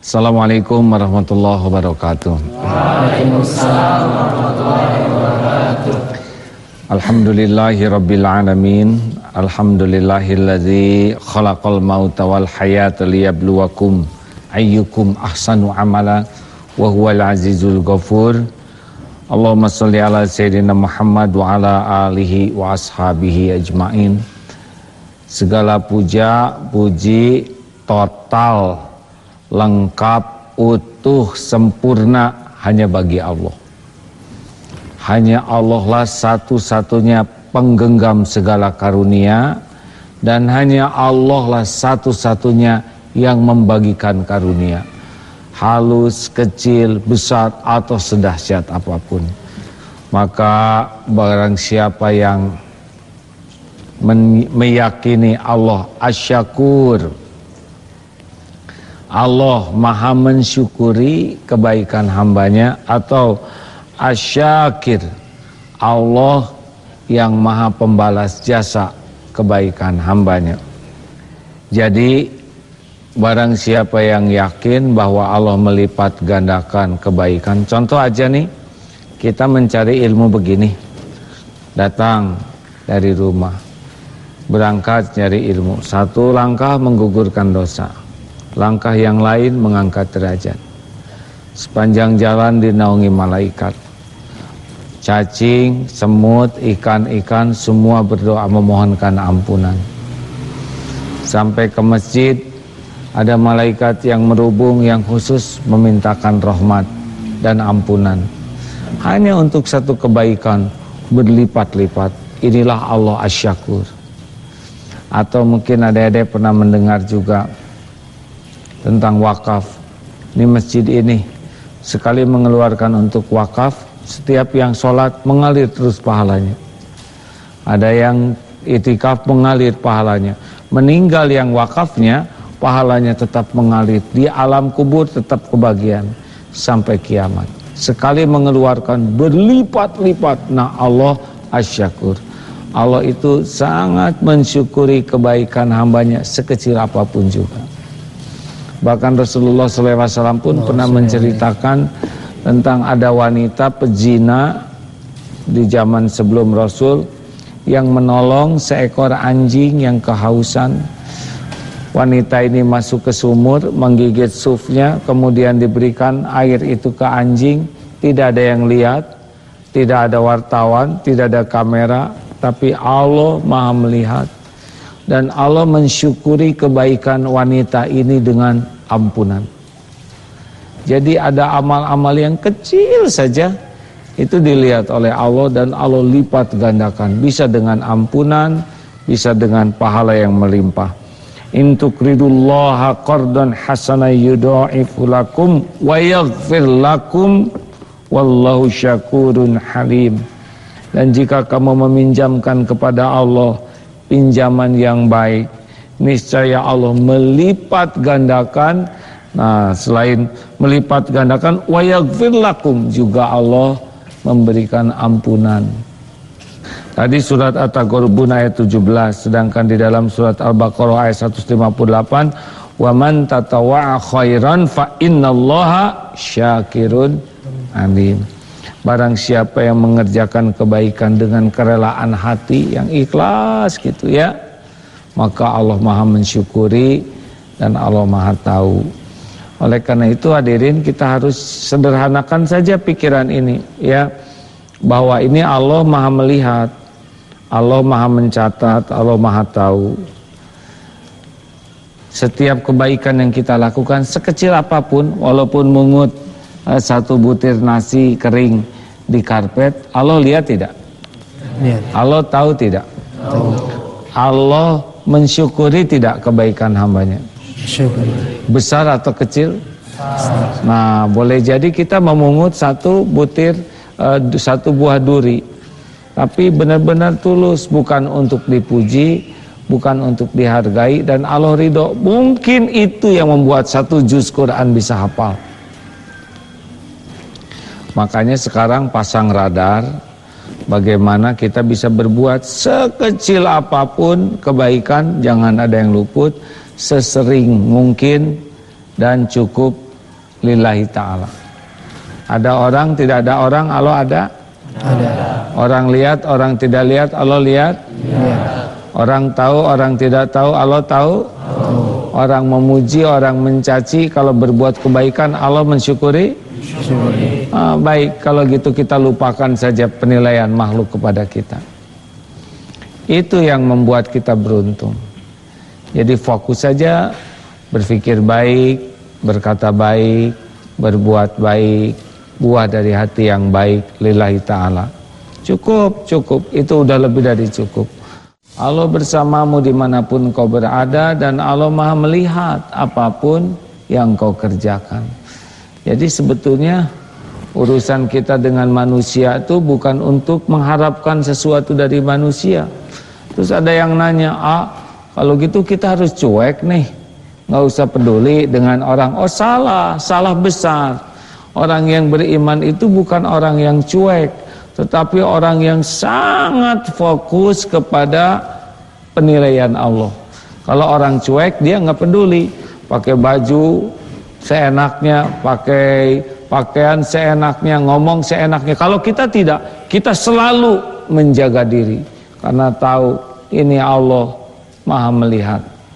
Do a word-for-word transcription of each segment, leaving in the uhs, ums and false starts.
Assalamualaikum warahmatullahi wabarakatuh. Waalaikumsalam warahmatullahi wabarakatuh. Alhamdulillahi rabbil alamin. Alhamdulillahilladzi khalaqal mauta wal hayata liyabluwakum ayyukum ahsanu amala wa huwal azizul ghafur. Allahumma shalli ala sayyidina Muhammad wa ala alihi wa ashabihi ajmain. Segala puja, puji total, lengkap, utuh, sempurna hanya bagi Allah. Hanya Allah lah satu-satunya penggenggam segala karunia, dan hanya Allah lah satu-satunya yang membagikan karunia, halus, kecil, besar, atau sedahsyat apapun. Maka barang siapa yang meyakini Allah Asy-Syakur, Allah maha mensyukuri kebaikan hambanya, atau Asy-Syakir, Allah yang maha pembalas jasa kebaikan hambanya. Jadi barang siapa yang yakin bahwa Allah melipat gandakan kebaikan. Contoh aja nih, kita mencari ilmu begini, datang dari rumah, berangkat nyari ilmu, satu langkah menggugurkan dosa, langkah yang lain mengangkat derajat. Sepanjang jalan dinaungi malaikat. Cacing, semut, ikan-ikan semua berdoa memohonkan ampunan. Sampai ke masjid, ada malaikat yang merubung yang khusus memintakan rahmat dan ampunan. Hanya untuk satu kebaikan berlipat-lipat. Inilah Allah Asy-Syakur. Atau mungkin adik-adik pernah mendengar juga tentang wakaf. Ini masjid ini sekali mengeluarkan untuk wakaf, setiap yang sholat mengalir terus pahalanya. Ada yang itikaf mengalir pahalanya. Meninggal yang wakafnya, pahalanya tetap mengalir. Di alam kubur tetap kebagian sampai kiamat. Sekali mengeluarkan berlipat-lipat. Nah, Allah Asy-Syakur. Allah itu sangat mensyukuri kebaikan hambanya sekecil apapun juga. Bahkan Rasulullah shallallahu alaihi wasallam pun oh, pernah menceritakan tentang ada wanita pezina di zaman sebelum Rasul yang menolong seekor anjing yang kehausan. Wanita ini masuk ke sumur, menggigit sufnya, kemudian diberikan air itu ke anjing. Tidak ada yang lihat, tidak ada wartawan, tidak ada kamera, tapi Allah maha melihat. Dan Allah mensyukuri kebaikan wanita ini dengan ampunan. Jadi ada amal-amal yang kecil saja, itu dilihat oleh Allah dan Allah lipat gandakan. Bisa dengan ampunan, bisa dengan pahala yang melimpah. In tuqridullaha qardan hasanan yudha'ifu lakum wa yaghfir lakum wallahu syakurun halim. Dan jika kamu meminjamkan kepada Allah pinjaman yang baik, niscaya Allah melipat gandakan. Nah, selain melipat gandakan, wa yaghfir lakum, juga Allah memberikan ampunan. Tadi surat At-Taghabun ayat tujuh belas, sedangkan di dalam surat Al-Baqarah ayat seratus lima puluh delapan, wa man tatawwa'a khairan fa innallaha syakirun alim. Barang siapa yang mengerjakan kebaikan dengan kerelaan hati yang ikhlas gitu ya, maka Allah maha mensyukuri dan Allah maha tahu. Oleh karena itu hadirin, kita harus sederhanakan saja pikiran ini ya, bahwa ini Allah maha melihat, Allah maha mencatat, Allah maha tahu. Setiap kebaikan yang kita lakukan sekecil apapun, walaupun mungut eh, satu butir nasi kering di karpet, Allah lihat tidak? Lihat. Allah tahu tidak? Tahu. Allah mensyukuri tidak kebaikan hambanya? Syukuri. Besar atau kecil? Besar. Nah, boleh jadi kita memungut satu butir uh, satu buah duri, tapi benar-benar tulus, bukan untuk dipuji, bukan untuk dihargai, dan Allah ridho. Mungkin itu yang membuat satu juz Quran bisa hafal. Makanya sekarang pasang radar, bagaimana kita bisa berbuat sekecil apapun kebaikan, jangan ada yang luput, sesering mungkin dan cukup lillahi ta'ala. Ada orang, tidak ada orang, Allah ada? Ada. Orang lihat, orang tidak lihat, Allah lihat? Lihat. Orang tahu, orang tidak tahu, Allah tahu? Tahu. Orang memuji, orang mencaci, kalau berbuat kebaikan Allah mensyukuri? Syukuri. Ah, baik, kalau gitu kita lupakan saja penilaian makhluk kepada kita. Itu yang membuat kita beruntung. Jadi fokus saja, berpikir baik, berkata baik, berbuat baik, buah dari hati yang baik lillahi ta'ala. Cukup, cukup, itu udah lebih dari cukup. Allah bersamamu dimanapun kau berada, dan Allah maha melihat apapun yang kau kerjakan. Jadi sebetulnya urusan kita dengan manusia itu bukan untuk mengharapkan sesuatu dari manusia. Terus ada yang nanya, ah kalau gitu kita harus cuek nih, nggak usah peduli dengan orang. Oh salah, salah besar. Orang yang beriman itu bukan orang yang cuek, tetapi orang yang sangat fokus kepada penilaian Allah. Kalau orang cuek, dia nggak peduli, pakai baju seenaknya, pakai pakaian seenaknya, ngomong seenaknya. Kalau kita tidak, kita selalu menjaga diri, karena tahu ini Allah maha melihat.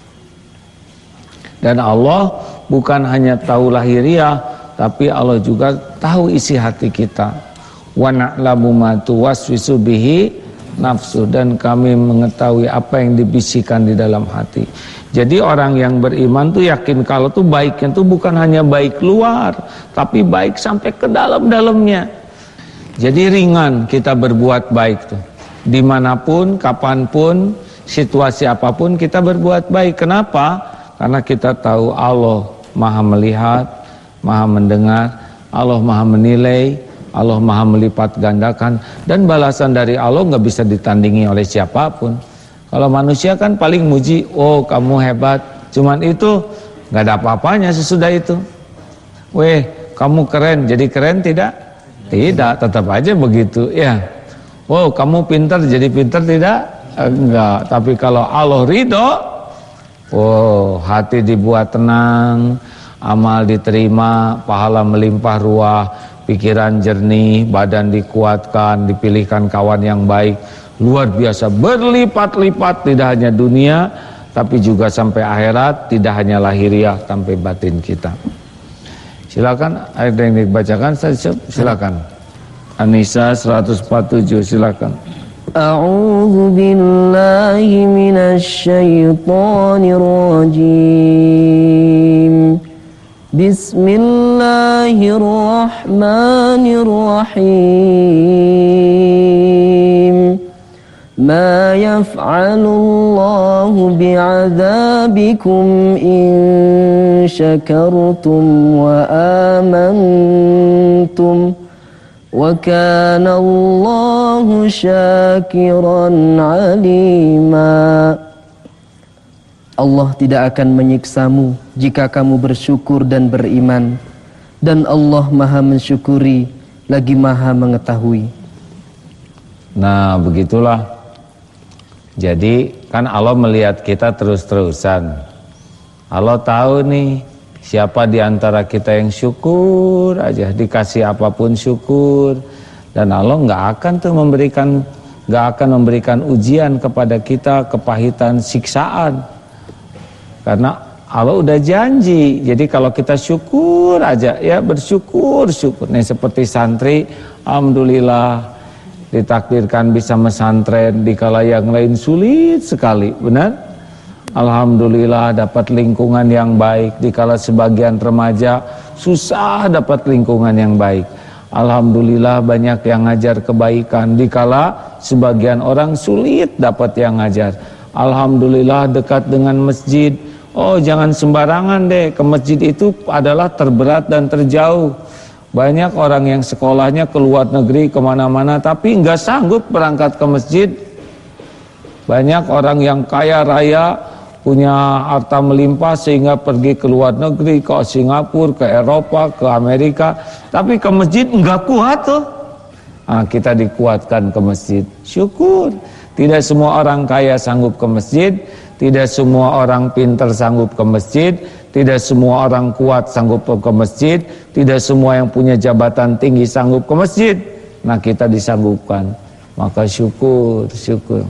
Dan Allah bukan hanya tahu lahiriah, tapi Allah juga tahu isi hati kita. Wa na'lamu ma tuwaswisu bihi nafsu, dan kami mengetahui apa yang dibisikkan di dalam hati. Jadi orang yang beriman tuh yakin kalau tuh baiknya tuh bukan hanya baik luar, tapi baik sampai ke dalam-dalamnya. Jadi ringan kita berbuat baik tuh. Dimanapun, kapanpun, situasi apapun kita berbuat baik. Kenapa? Karena kita tahu Allah maha melihat, maha mendengar, Allah maha menilai, Allah maha melipat gandakan, dan balasan dari Allah nggak bisa ditandingi oleh siapapun. Kalau manusia kan paling muji, oh kamu hebat, cuman itu nggak ada apa-apanya sesudah itu. Weh, kamu keren, jadi keren tidak? Tidak, tetap aja begitu ya. Oh kamu pintar, jadi pintar tidak? Enggak. Tapi kalau Allah ridho, oh hati dibuat tenang, amal diterima, pahala melimpah ruah, pikiran jernih, badan dikuatkan, dipilihkan kawan yang baik, luar biasa, berlipat-lipat, tidak hanya dunia tapi juga sampai akhirat, tidak hanya lahiriah sampai batin kita. Silakan ayat yang dibacakan, silakan. An-Nisa seratus empat puluh tujuh, silakan. A'udzu billahi minasy syaithanir rajim. Bismillahirrahmanirrahim. Ma yaf'alullahu bi'adzabikum in syakartum wa amantum wa kana Allahu syakiran alima. Allah tidak akan menyiksamu jika kamu bersyukur dan beriman, dan Allah maha mensyukuri lagi maha mengetahui. Nah begitulah. Jadi kan Allah melihat kita terus-terusan. Allah tahu nih siapa di antara kita yang syukur aja, dikasih apapun syukur. Dan Allah nggak akan tuh memberikan, nggak akan memberikan ujian kepada kita, kepahitan, siksaan. Karena Allah udah janji. Jadi kalau kita syukur aja, ya bersyukur, syukur. Nih seperti santri, alhamdulillah ditakdirkan bisa mesantren di kala yang lain sulit sekali, benar? Alhamdulillah dapat lingkungan yang baik di kala sebagian remaja susah dapat lingkungan yang baik. Alhamdulillah banyak yang ngajar kebaikan di kala sebagian orang sulit dapat yang ngajar. Alhamdulillah dekat dengan masjid. Oh jangan sembarangan deh, ke masjid itu adalah terberat dan terjauh. Banyak orang yang sekolahnya ke luar negeri kemana-mana tapi nggak sanggup berangkat ke masjid. Banyak orang yang kaya raya, punya harta melimpah sehingga pergi ke luar negeri, ke Singapura, ke Eropa, ke Amerika, tapi ke masjid nggak kuat tuh. Nah, kita dikuatkan ke masjid, syukur. Tidak semua orang kaya sanggup ke masjid, tidak semua orang pintar sanggup ke masjid, Tidak semua orang kuat sanggup ke masjid, tidak semua yang punya jabatan tinggi sanggup ke masjid. Nah, kita disanggupkan. Maka syukur, syukur.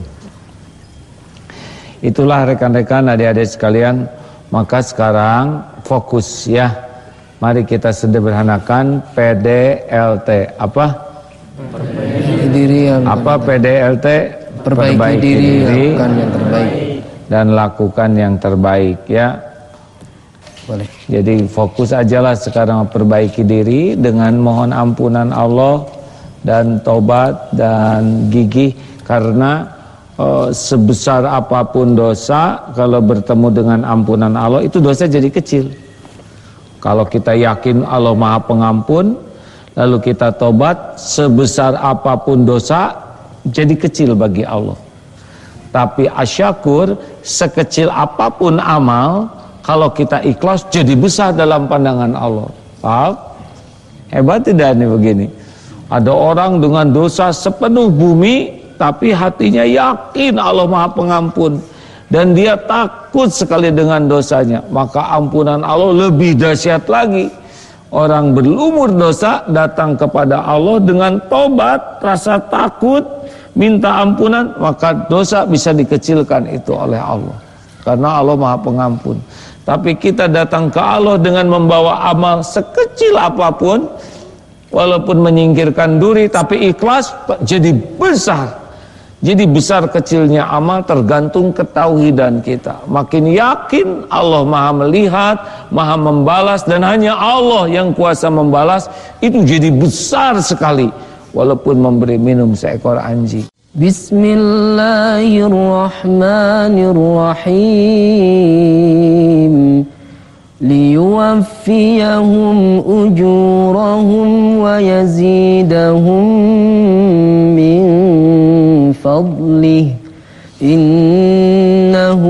Itulah rekan-rekan, adik-adik sekalian. Maka sekarang fokus ya. Mari kita sederhanakan P D L T. Apa? Perbaiki diri yang Apa P D L T? Perbaiki, perbaiki diri, diri lakukan yang terbaik. Dan lakukan yang terbaik ya. Boleh. Jadi fokus ajalah sekarang perbaiki diri dengan mohon ampunan Allah dan tobat dan gigih, karena uh, sebesar apapun dosa kalau bertemu dengan ampunan Allah itu dosa jadi kecil. Kalau kita yakin Allah Maha Pengampun lalu kita tobat, sebesar apapun dosa jadi kecil bagi Allah. Tapi asyakur, sekecil apapun amal, kalau kita ikhlas jadi besar dalam pandangan Allah. Paham? Hebat tidak nih begini? Ada orang dengan dosa sepenuh bumi, tapi hatinya yakin Allah Maha Pengampun, dan dia takut sekali dengan dosanya. Maka ampunan Allah lebih dahsyat lagi. Orang berlumur dosa datang kepada Allah dengan tobat, rasa takut, minta ampunan, maka dosa bisa dikecilkan itu oleh Allah. Karena Allah Maha Pengampun. Tapi kita datang ke Allah dengan membawa amal sekecil apapun, walaupun menyingkirkan duri, tapi ikhlas jadi besar. Jadi besar kecilnya amal tergantung ketauhidan kita. Makin yakin Allah Maha melihat, Maha membalas, dan hanya Allah yang kuasa membalas, itu jadi besar sekali walaupun memberi minum seekor anjing. Bismillahirrahmanirrahim. Liyuwaffiyahum ujurahum wa yazidahum min fadlih innahu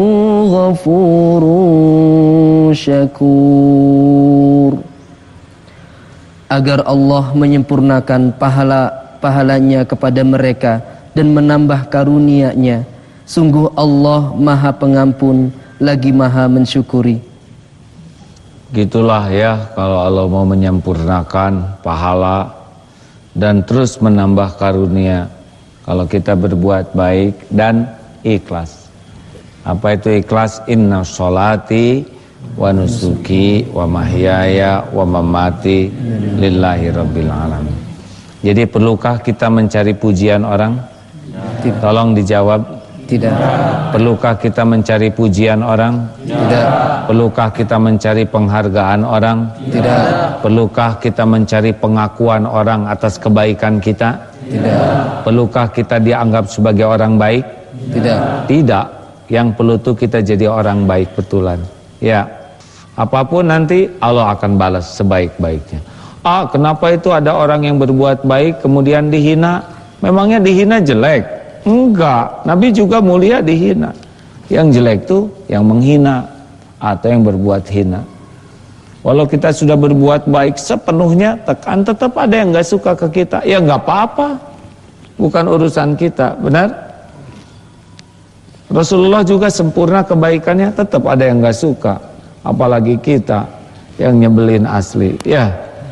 ghafurun syakur. Agar Allah menyempurnakan pahala-pahalanya kepada mereka dan menambah karunia-Nya. Sungguh Allah Maha Pengampun lagi Maha mensyukuri. Gitulah ya, kalau Allah mau menyempurnakan pahala dan terus menambah karunia kalau kita berbuat baik dan ikhlas. Apa itu ikhlas? Inna sholati wa nusuki wa mahyaya wa mamati lillahi rabbil alamin. Jadi perlukah kita mencari pujian orang? Tidak. Tolong dijawab. Tidak. Perlukah kita mencari pujian orang? Tidak. Perlukah kita mencari penghargaan orang? Tidak. Perlukah kita mencari pengakuan orang atas kebaikan kita? Tidak. Perlukah kita dianggap sebagai orang baik? Tidak. Tidak. Yang perlu itu kita jadi orang baik betulan. Ya. Apapun nanti Allah akan balas sebaik-baiknya. Ah, kenapa itu ada orang yang berbuat baik kemudian dihina? Memangnya dihina jelek? Enggak, Nabi juga mulia dihina. Yang jelek tuh yang menghina atau yang berbuat hina. Walau kita sudah berbuat baik sepenuhnya, tekan tetap ada yang gak suka ke kita. Ya gak apa-apa, bukan urusan kita, benar? Rasulullah juga sempurna kebaikannya, tetap ada yang gak suka. Apalagi kita yang nyebelin asli. Ya.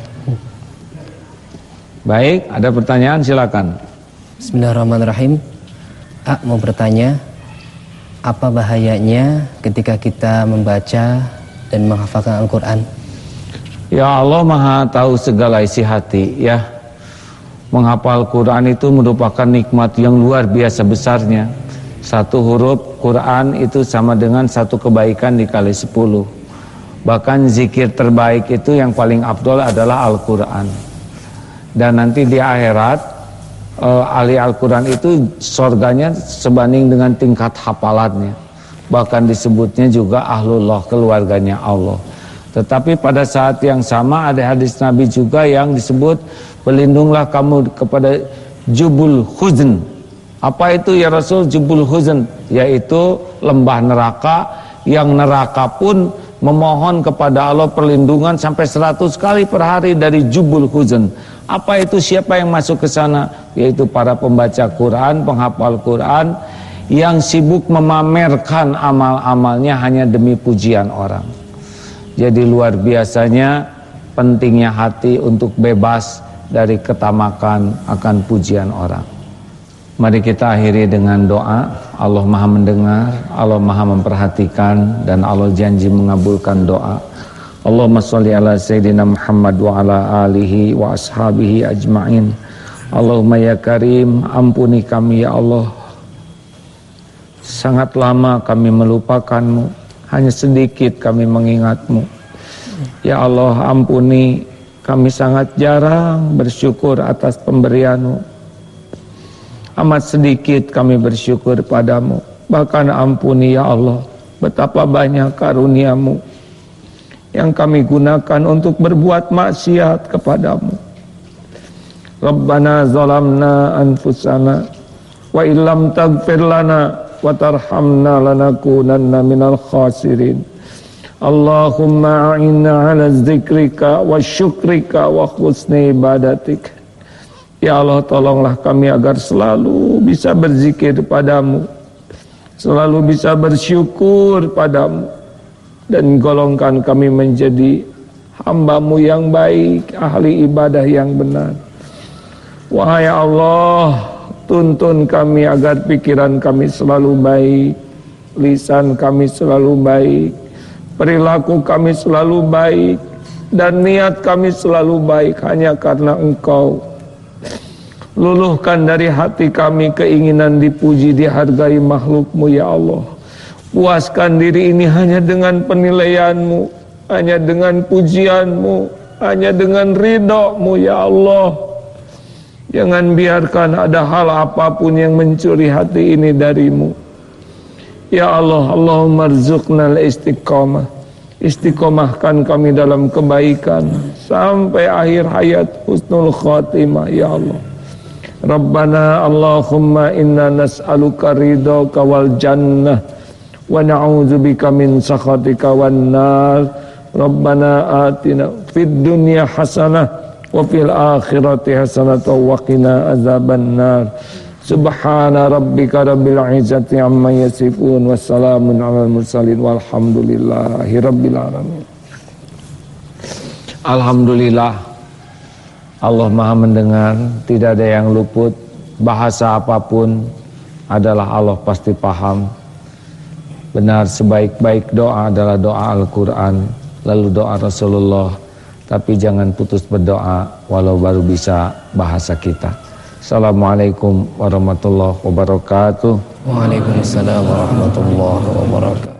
Baik, ada pertanyaan silakan. Bismillahirrahmanirrahim. A mau bertanya, apa bahayanya ketika kita membaca dan menghafalkan Al-Quran? Ya, Allah Maha tahu segala isi hati ya. Menghafal Quran itu merupakan nikmat yang luar biasa besarnya. Satu huruf Quran itu sama dengan satu kebaikan dikali sepuluh. Bahkan zikir terbaik itu yang paling afdol adalah Al-Quran. Dan nanti di akhirat Uh, ahli Al-Quran itu surganya sebanding dengan tingkat hafalannya. Bahkan disebutnya juga ahlullah, keluarganya Allah. Tetapi pada saat yang sama ada hadis Nabi juga yang disebut, berlindunglah kamu kepada jubul huzn. Apa itu ya Rasul jubul huzn? Yaitu lembah neraka, yang neraka pun memohon kepada Allah perlindungan sampai seratus kali per hari dari jubul huzn. Apa itu, siapa yang masuk ke sana? Yaitu para pembaca Quran, penghafal Quran yang sibuk memamerkan amal-amalnya hanya demi pujian orang. Jadi luar biasanya pentingnya hati untuk bebas dari ketamakan akan pujian orang. Mari kita akhiri dengan doa. Allah Maha mendengar, Allah Maha memperhatikan, dan Allah janji mengabulkan doa. Allahumma sholli ala Sayyidina Muhammad wa ala alihi wa ashabihi ajma'in. Allahumma ya Karim, ampuni kami ya Allah. Sangat lama kami melupakanmu, hanya sedikit kami mengingatmu. Ya Allah, ampuni, kami sangat jarang bersyukur atas pemberianmu. Amat sedikit kami bersyukur padamu. Bahkan ampuni ya Allah, betapa banyak karuniamu yang kami gunakan untuk berbuat maksiat kepadamu. Rabbana zalamna anfusana wa illam taghfir lana wa tarhamna lanakunanna minal khasirin. Allahumma a'inna ala zikrika wa syukrika wa husni ibadatik. Ya Allah, tolonglah kami agar selalu bisa berzikir padamu, selalu bisa bersyukur padamu, dan golongkan kami menjadi hamba-Mu yang baik, ahli ibadah yang benar. Wahai Allah, tuntun kami agar pikiran kami selalu baik, lisan kami selalu baik, perilaku kami selalu baik, dan niat kami selalu baik hanya karena Engkau. Luluhkan dari hati kami keinginan dipuji, dihargai makhluk-Mu ya Allah. Puaskan diri ini hanya dengan penilaian-Mu, hanya dengan pujian-Mu, hanya dengan ridho-Mu ya Allah. Jangan biarkan ada hal apapun yang mencuri hati ini dari-Mu. Ya Allah, Allahumma rzuqnal istiqamah. Istiqamahkan kami dalam kebaikan sampai akhir hayat, husnul khatimah ya Allah. Rabbana Allahumma inna nas'aluka ridhaka wal jannah wa na'udzubika min sakhatika wan nar. Rabbana atina fid dunya hasanah wa fil akhirati hasanah wa qina azabannar. Subhana rabbika rabbil izzati amma yasifun, wassalamun alal mursalin, walhamdulillahi rabbil alamin. Alhamdulillah, Allah Maha mendengar, tidak ada yang luput. Bahasa apapun adalah Allah pasti paham. Benar, sebaik-baik doa adalah doa Al-Quran, lalu doa Rasulullah. Tapi jangan putus berdoa walau baru bisa bahasa kita. Assalamualaikum warahmatullahi wabarakatuh. Waalaikumsalam warahmatullahi wabarakatuh.